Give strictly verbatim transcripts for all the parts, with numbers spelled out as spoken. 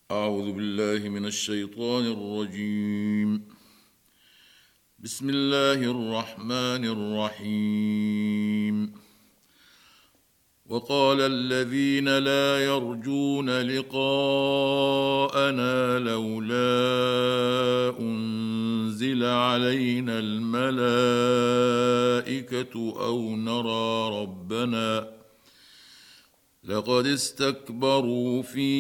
أعوذ بالله من الشيطان الرجيم. بسم الله الرحمن الرحيم. وقال الذين لا يرجون لقاءنا لولا أنزل علينا الملائكة أو نرى ربنا لقد استكبروا في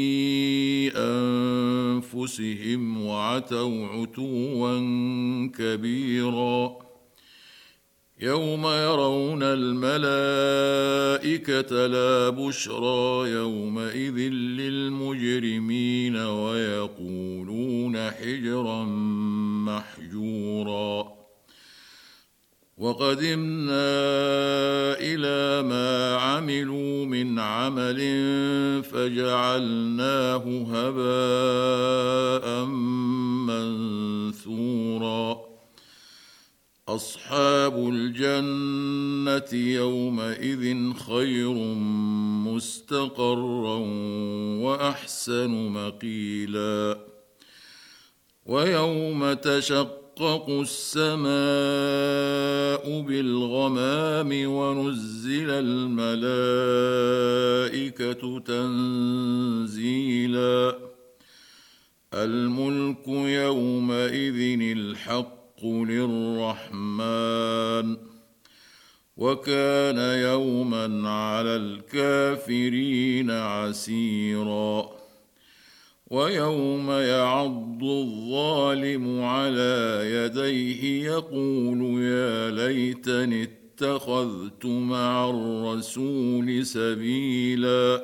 أنفسهم وعتوا عتوا كبيرا. يوم يرون الملائكة لا بشرى يومئذ للمجرمين ويقولون حجرا محجورا. وقدمنا إلى ما عملوا من عمل فجعلناه هباء منثورا. أصحاب الجنة يومئذ خير مستقرا وأحسن مقيلا. ويوم تشقق تشقق السماء بالغمام ونزل الملائكة تنزيلا. الملك يومئذ الحق للرحمن وكان يوما على الكافرين عسيرا. ويوم يعض الظالم على يديه يقول يا ليتني اتخذت مع الرسول سبيلا.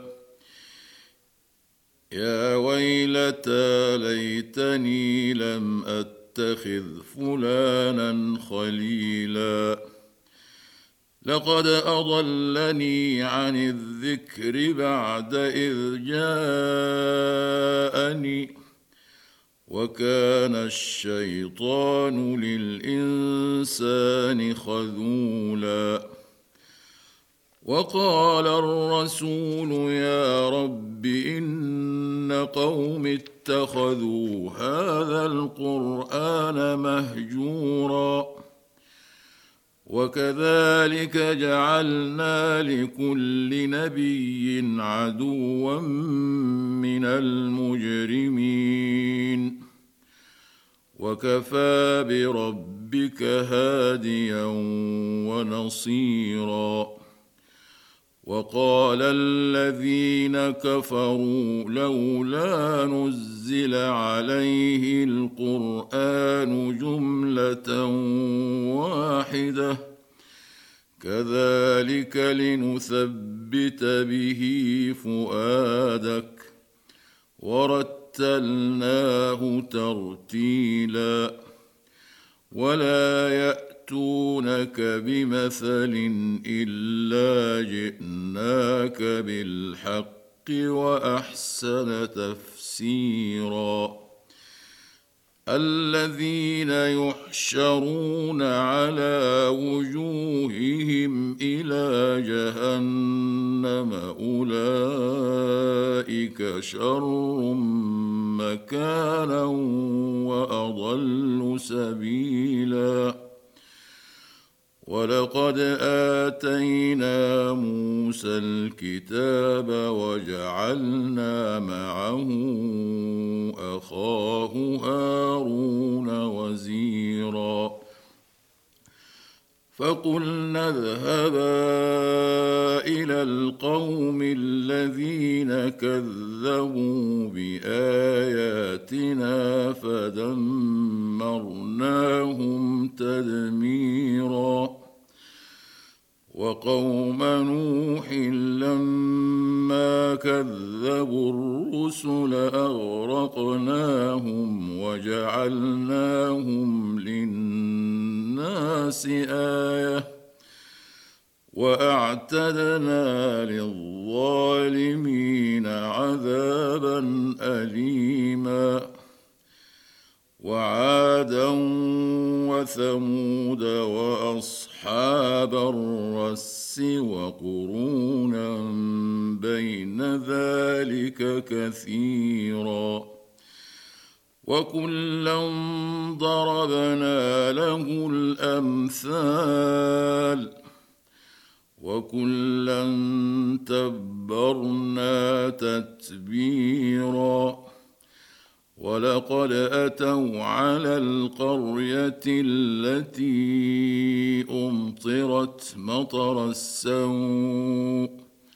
يا ويلتى ليتني لم أتخذ فلانا خليلا. لقد أضلني عن الذكر بعد إذ جاءني وكان الشيطان للإنسان خذولا. وقال الرسول يا رب إن قوم اتخذوا هذا القرآن مهجورا. وكذلك جعلنا لكل نبي عدوا من المجرمين وكفى بربك هاديا ونصيرا. وقال الذين كفروا لولا نزل عليه القرآن جملة واحدة كذلك لنثبت به فؤادك ورتلناه ترتيلا. ولا يأتونك بمثل إلا جئناك بالحق وأحسن تفسيرا. الذين يحشرون على وجوههم إلى جهنم أولئك شر مكانا وأضل سبيلا. ولقد آتينا موسى الكتاب وجعلنا معه أخاه هارون وزيرا. فقلنا اذهبا إلى القوم الذين كذبوا بآياتنا فدمرناهم تدميرا. وقوم نوح لما كذبوا الرسل أغرقناهم وجعلناهم للناس آية وأعتدنا للظالمين عذابا أليما. وعادا وثمود وأصحاب الرس وقرونا بين ذلك كثيرا وكلا ضربنا له الأمثال وكلا تبرنا تتبيرا ولقد أتوا على القرية التي أمطرت مطر السوء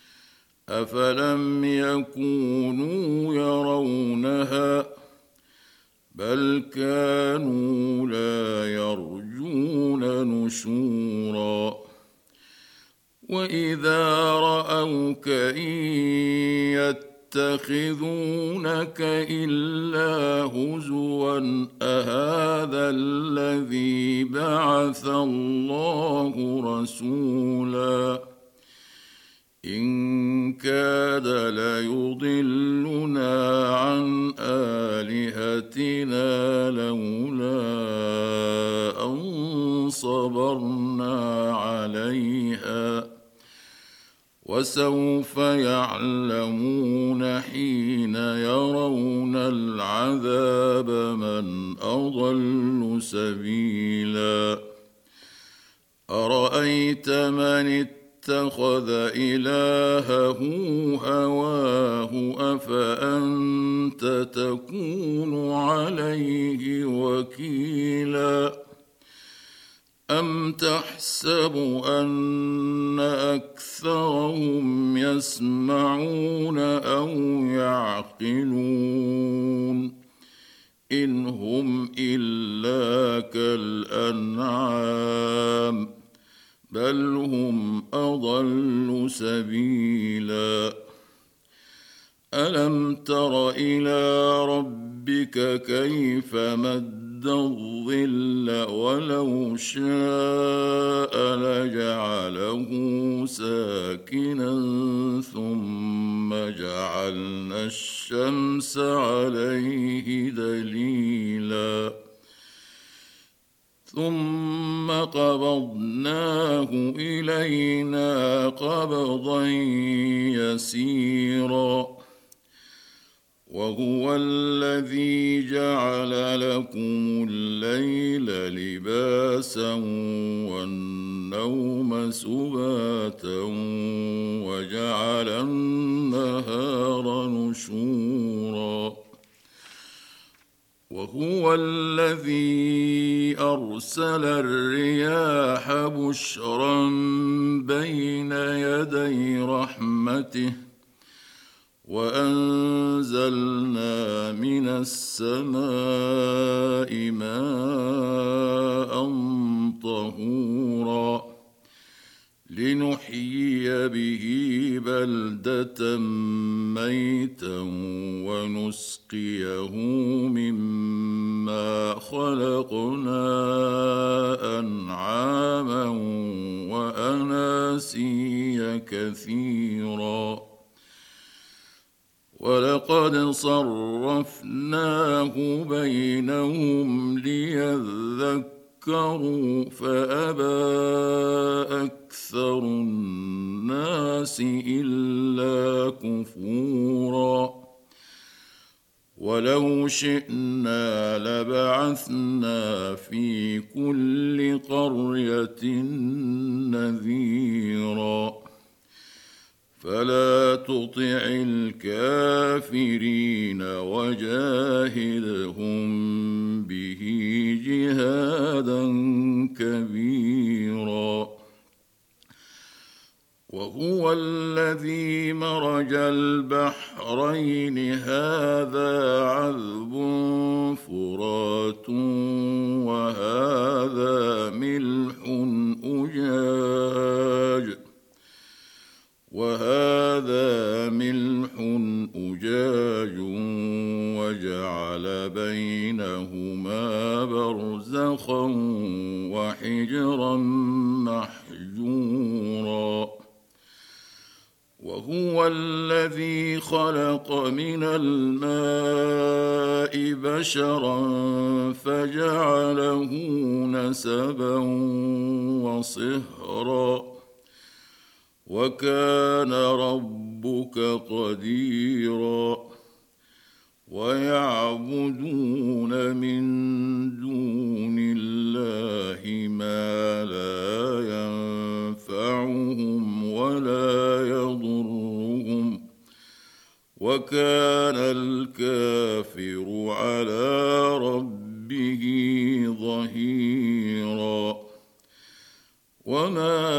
أفلم يكونوا يرونها بل كانوا لا يرجون نشورا وإذا رأوك إن يتخذونك إلا هزوا أهذا الذي بعث الله رسولا إن كاد ليضلنا عن آلهتنا لولا أن صبرنا عليها وسوف يعلمون حين يرون العذاب من أضل سبيلا أرأيت من اتخذ إلهه هواه أفأنت تكون عليه وكيلا أم تحسب أن أكثرهم يسمعون أو يعقلون إن هم إلا كالأنعام بل هم أضل سبيلا ألم تر إلى ربك كيف مد الظل ولو شاء لجعله ساكنا ثم جعلنا الشمس عليه دليلا ثم قبضناه إلينا قبضا يسيرا وهو الذي جعل لكم الليل لباسا والنوم سباتا وجعل النهار نشورا وهو الذي أرسل الرياح بشرا بين يدي رحمته وأنزلنا من السماء ماء طهورا لنحيي به بلدة ميتا ونسقيه مما خلقنا أنعاما وأناسيا كثيرا ولقد صرفناه بينهم ليذكروا فأبى أكثر الناس إلا كفورا ولو شئنا لبعثنا في كل قرية نذيرا فلا تطع الكافرين وجاهدهم به جهادا كبيرا وهو الذي مرج البحرين هذا عذب فرات وهذا ملح أجاج وهذا ملح أجاج وجعل بينهما برزخا وحجرا محجورا وهو هو الذي خلق من الماء بشرا فجعله نسبا وصهرا وكان ربك قديرا ويعبدون من دون الله ما لا ينفعهم ولا يضرهم وكان الكافر على ربه ظهيرا وما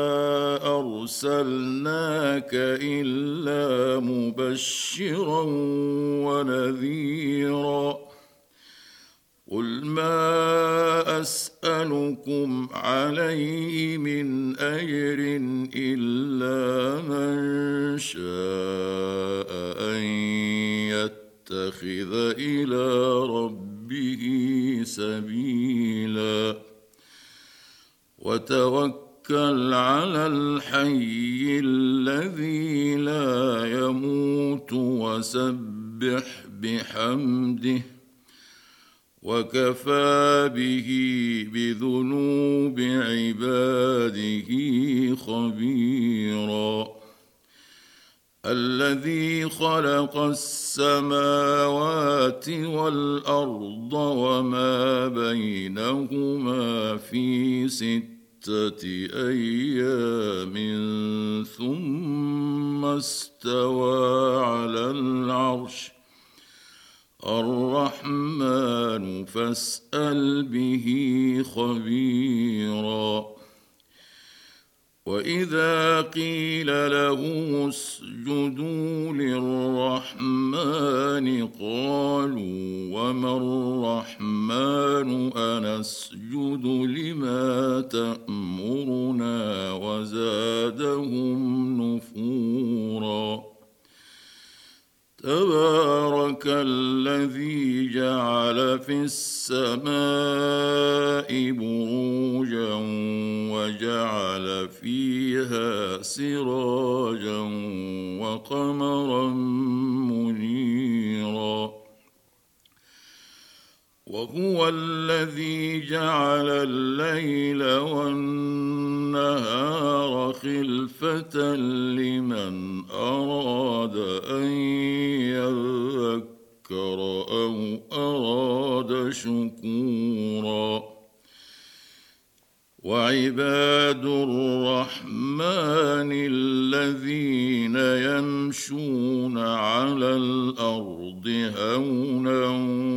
أرسلناك إلا مبشرا ونذيرا قل ما أسألكم عليه من أجر إلا من شاء أن يتخذ إلى ربه سبيلا وتوكل على الحي الذي لا يموت وسبح بحمده وكفى به بذنوب عباده خبيرا الذي خلق السماوات والأرض وما بينهما في ستة أيام ثم استوى على العرش الرحمن فاسأل به خبيرا وإذا قيل لهم اسجدوا للرحمن قالوا وما الرحمن أنسجد لما تأمرنا وزادهم نفورا تبارك الذي جعل في السماء بروجا وجعل فيها سراجا وقمرا منيرا وهو الذي جعل الليل والنهار خلفة لمن أراد أن يذكر أو أراد شكورا وعباد الرحمن الذين يمشون على الأرض هونا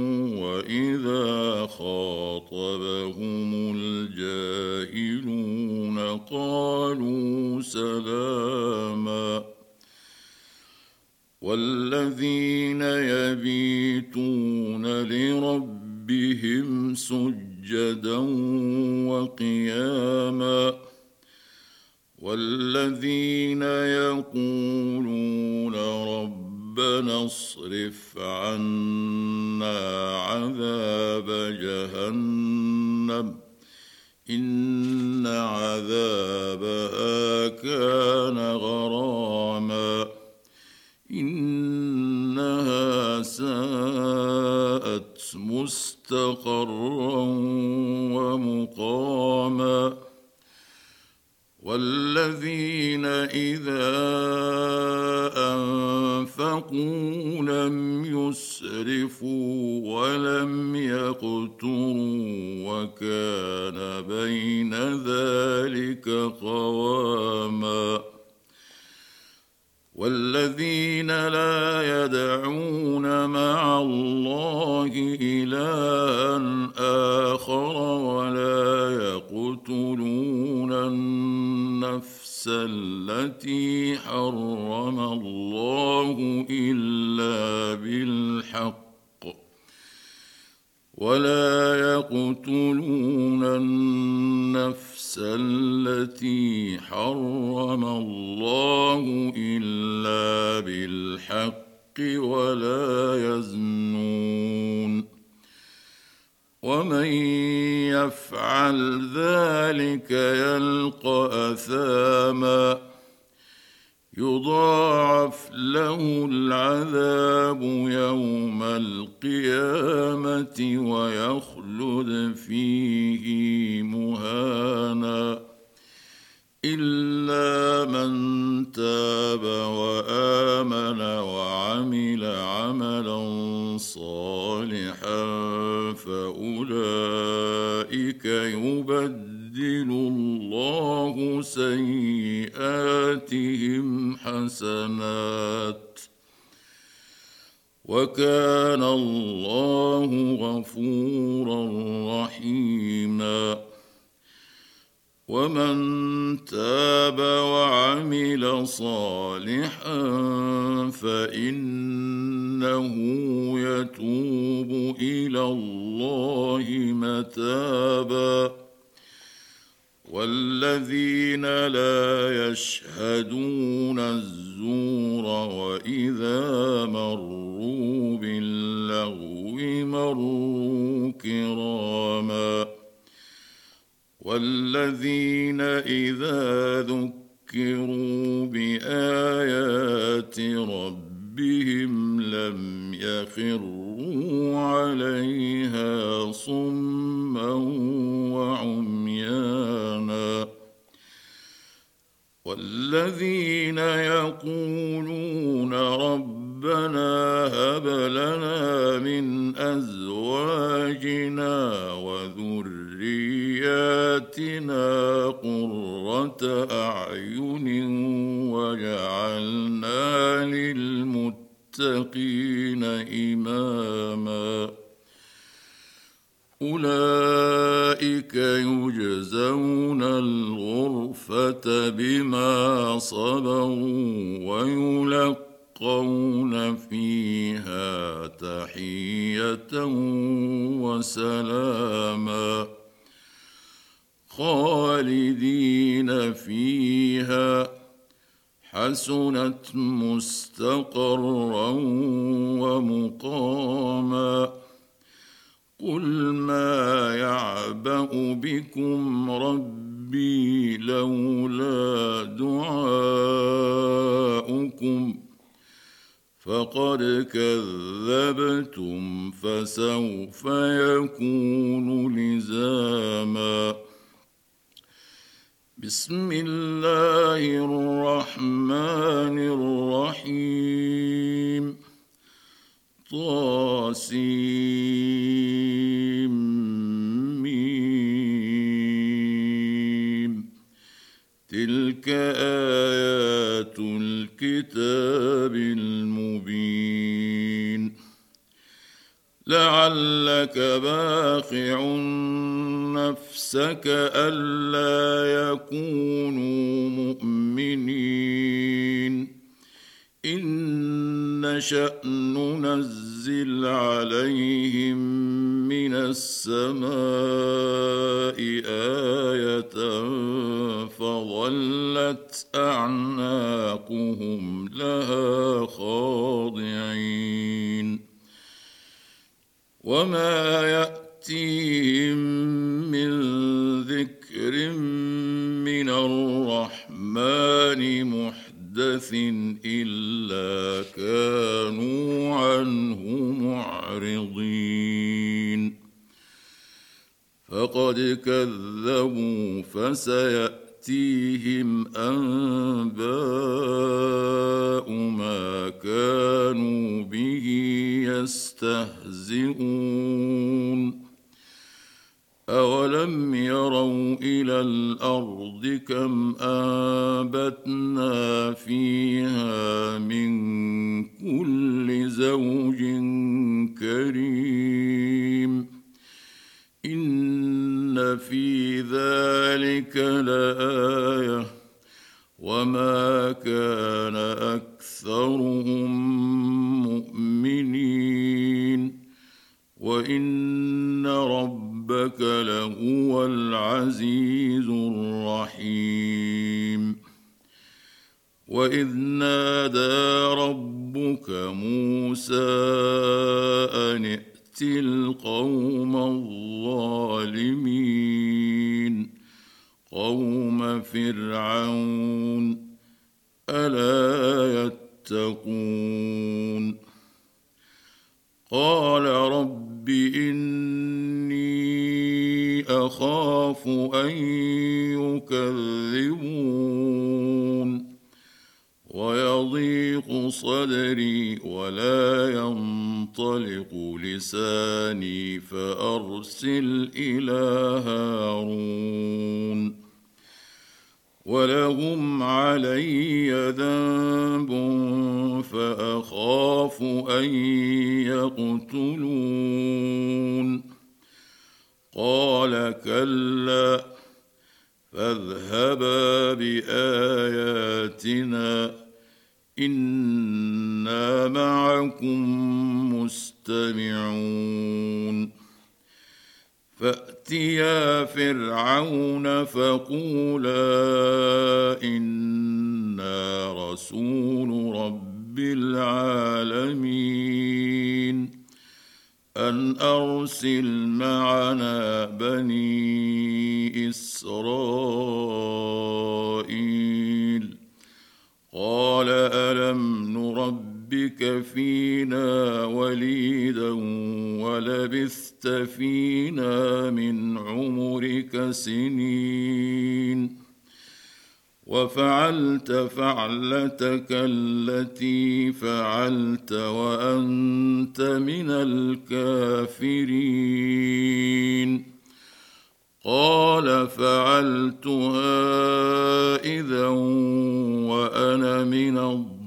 وإذا خاطبهم الجاهلون قالوا سلاما والذين يبيتون لربهم سجدا وقياما والذين يقولون ربنا اصرف عنا عذاب جهنم إن عذابها كان غراما إنها ساءت مستقرا ومقاما والذين إذا أنفقوا لم يسرفوا ولم يقتروا وكان بين ذلك قواما والذين لا يدعون مع الله إلها آخر ولا يقتلون النفس التي حرم الله إلا بالحق ولا يقتلون النفس التي حرم الله إلا بالحق ولا يزنون ومن يفعل ذلك يلقى أثاما يضاعف له العذاب يوم القيامة ويخلد فيه مهانا إلا من تاب وآمن وعمل عملا صالحا فأولئك يبدل الله سيئاتهم حسنات وكان الله غفورا رحيما ومن تاب وعمل صالحا فإنه يتوب إلى الله متابا والذين لا يشهدون الزور وإذا مروا باللغو مروا كراما والذين إذا ذكروا بآيات ربهم لم يخروا عليها صما وعميانا والذين يقولون ربنا هب لنا من أزواجنا وذرياتنا قرة أعين وجعلنا للمتقين إماما أولئك يجزون الغرفة بما صبروا ويلقون فيها تحية وسلاما خالدين فيها حسنت مستقرا ومقاما قل ما يعبأ بكم ربي لولا دعاؤكم فقد كذبتم فسوف يكون لزاما بسم الله الرحمن الرحيم طاسيم تلك آيات الكتاب المبين لعلك باخع نفسك ألا يكونوا مؤمنين إن نشأ ننزل عليهم من السماء آية فظلت أعناقهم لها خاضعين وما يأتيهم من ذكر من الرحمن محدث إلا كانوا عنه معرضين فقد كذبوا فسيأتيهم أنباء ما كانوا به يستهزئون أولم يروا إلى الأرض كم أنبتنا فيها من كل زوج كريم إن في ذلك لآية وما كان أكثرهم مؤمنين وإن ربك لهو العزيز الرحيم وإذ نادى ربك موسى أن ائت القوم الظالمين قوم فرعون ألا قال رب إني أخاف أن يكذبون ويضيق صدري ولا ينطلق لساني فأرسل إلى هارون ولهم علي ذنب فأخاف أن يقتلون قال كلا فاذهبا بآياتنا إنا معكم مستمعون فأتيا فرعون فقولا إنا رسول رب العالمين أن أرسل معنا بني إسرائيل قال ألم نربك فينا وليدا ولبثت فينا من عمرك سنين وفعلت فعلتك التي فعلت وأنت من الكافرين قال فعلتها إذا وأنا من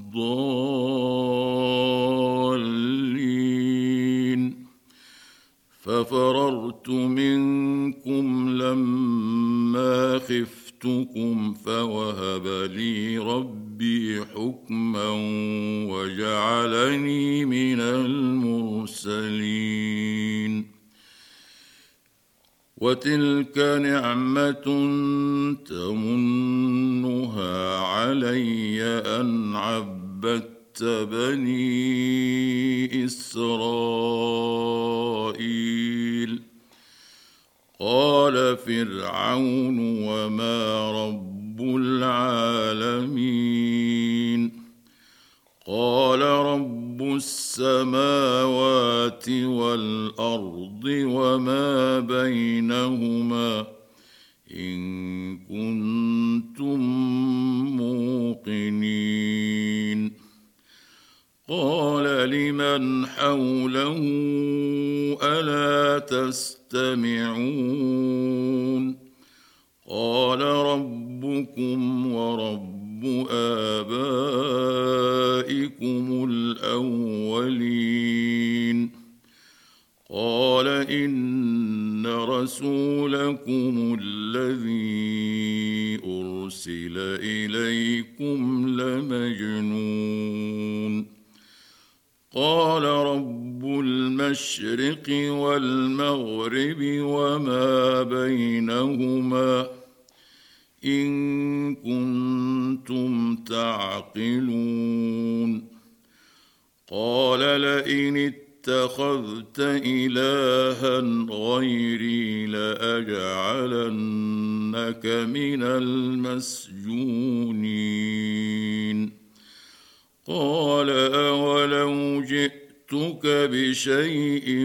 الضالين ففررت منكم لما خفتكم فوهب لي ربي حكما وجعلني من المرسلين وتلك نعمة تمنها علي أن عبدت بني إسرائيل قال فرعون وما رب العالمين قال رب السماوات والأرض وما بينهما إن كنتم موقنين قال لمن حوله ألا تستمعون قال ربكم ورب آبائكم الأولين قال إن رسولكم الذي أرسل إليكم لمجنون قال رب المشرق والمغرب وما بينهما إن كنتم تعقلون قال لئن اتخذت إلها غيري لأجعلنك من المسجونين قال أولو جئتك بشيء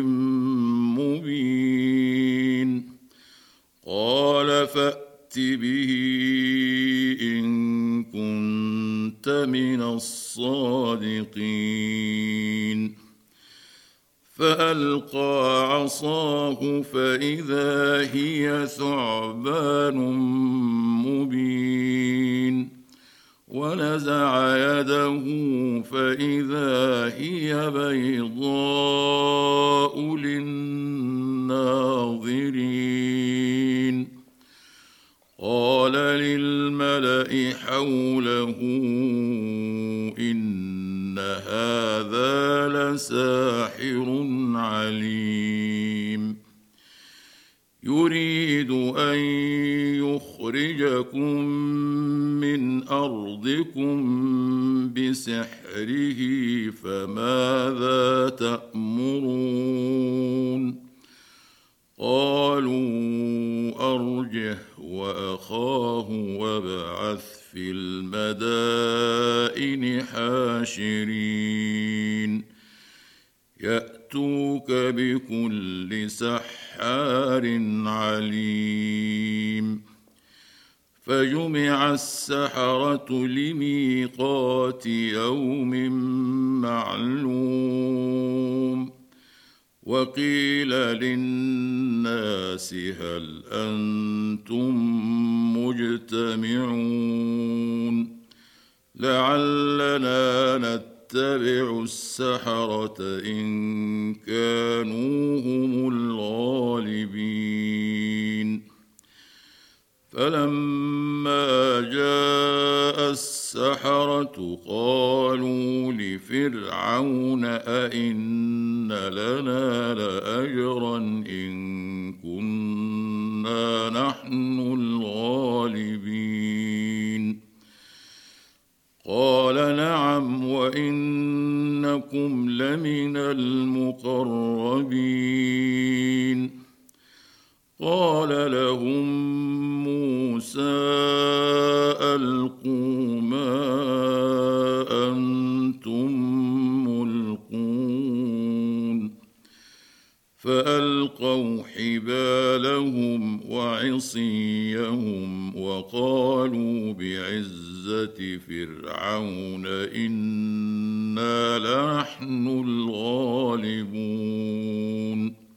مبين قال فأت به إن كنت من الصادقين فألقى عصاه فإذا هي ثعبان مبين ونزع يده فإذا هي بيضاء للناظرين قال للملأ حوله إن هذا لساحر عليم يريد أن يخرجكم من أرضكم بسحره فماذا تأمرون قالوا أرجه وأخاه وابعث في المدائن حاشرين يأتوك بكل سحار عليم فجمع السحرة لميقات يوم معلوم وقيل للناس هل أنتم مجتمعون لعلنا نتبع السحرة إن كانوا هم الغالبين فلما جاء السحرة قالوا لفرعون أئن لنا لأجرا إن كنا نحن الغالبين قال نعم وإنكم لمن المقربين قال لهم موسى ألقوا ما أنتم ملقون فألقوا حبالهم وعصيهم وقالوا بعزة فرعون إنا لنحن الغالبون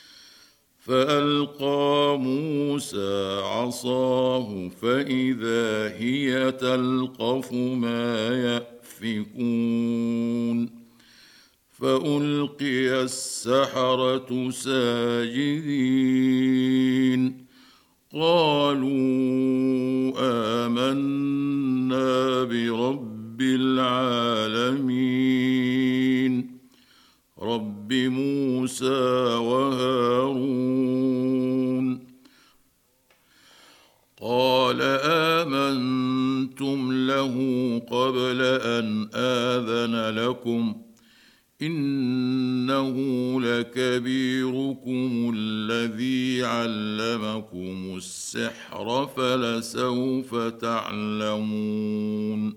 فألقى موسى عصاه فإذا هي تلقف ما يأفكون فألقي السحرة ساجدين قالوا آمنا برب العالمين رب موسى وهارون قال آمنتم له قبل أن آذن لكم إنه لكبيركم الذي علمكم السحر فلسوف تعلمون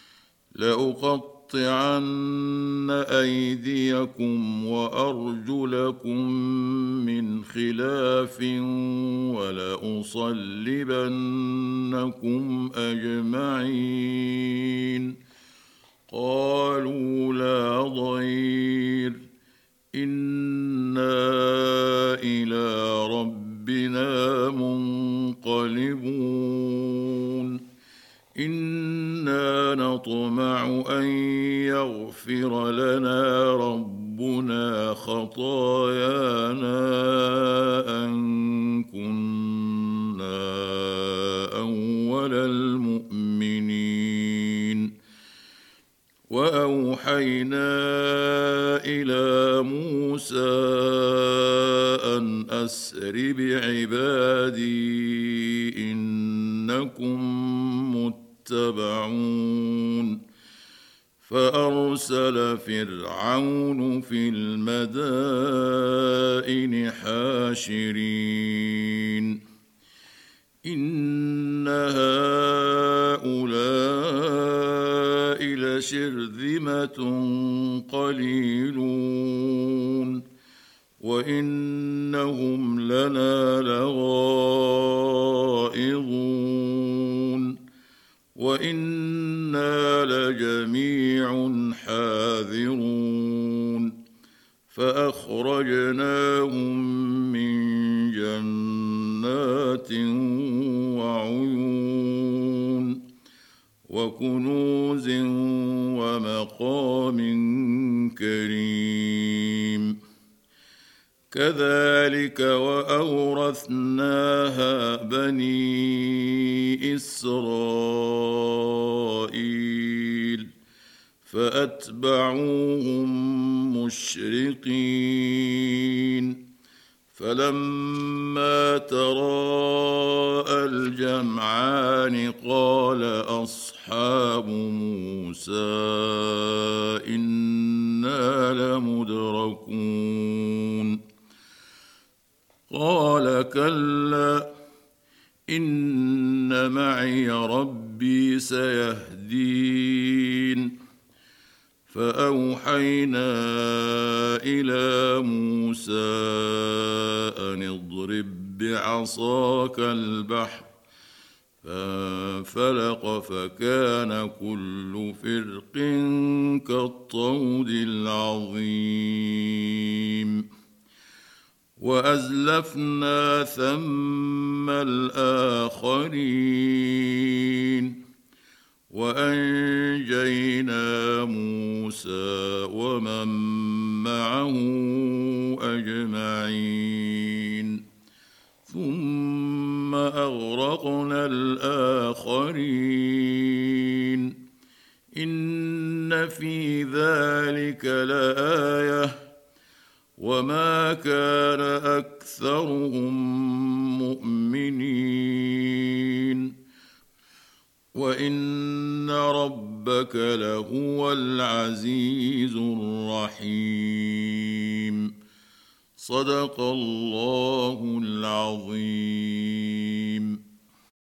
لأقطعن أيديكم وأرجلكم من خلاف ولأصلبنكم أجمعين قالوا لا ضير إنا إلى ربنا منقلبون إنا نطمع أن يغفر لنا ربنا خطايانا أن كنا أول المؤمنين وأوحينا إلى موسى أن أسر بعبادي إنكم متبعون فأرسل فرعون في المدائن حاشرين إن هؤلاء لشرذمة قليلون وإنهم لنا لغائظون وإنا لجميع حاذرون فأخرجناهم من جنات وعيون وكنوز ومقام كريم كذلك وأورثناها بني إسرائيل فأتبعوهم مشرقين فلما تراءى الجمعان قال أصحاب موسى إنا لمدركون قال كلا إن معي ربي سيهدين فأوحينا إلى موسى أن اضرب بعصاك البحر فانفلق فكان كل فرق كالطود العظيم وأزلفنا ثم الآخرين وأنجينا موسى ومن معه أجمعين ثم أغرقنا الآخرين إن في ذلك لآية وما كان أكثرهم مؤمنين وإن ربك لهو العزيز الرحيم صدق الله العظيم.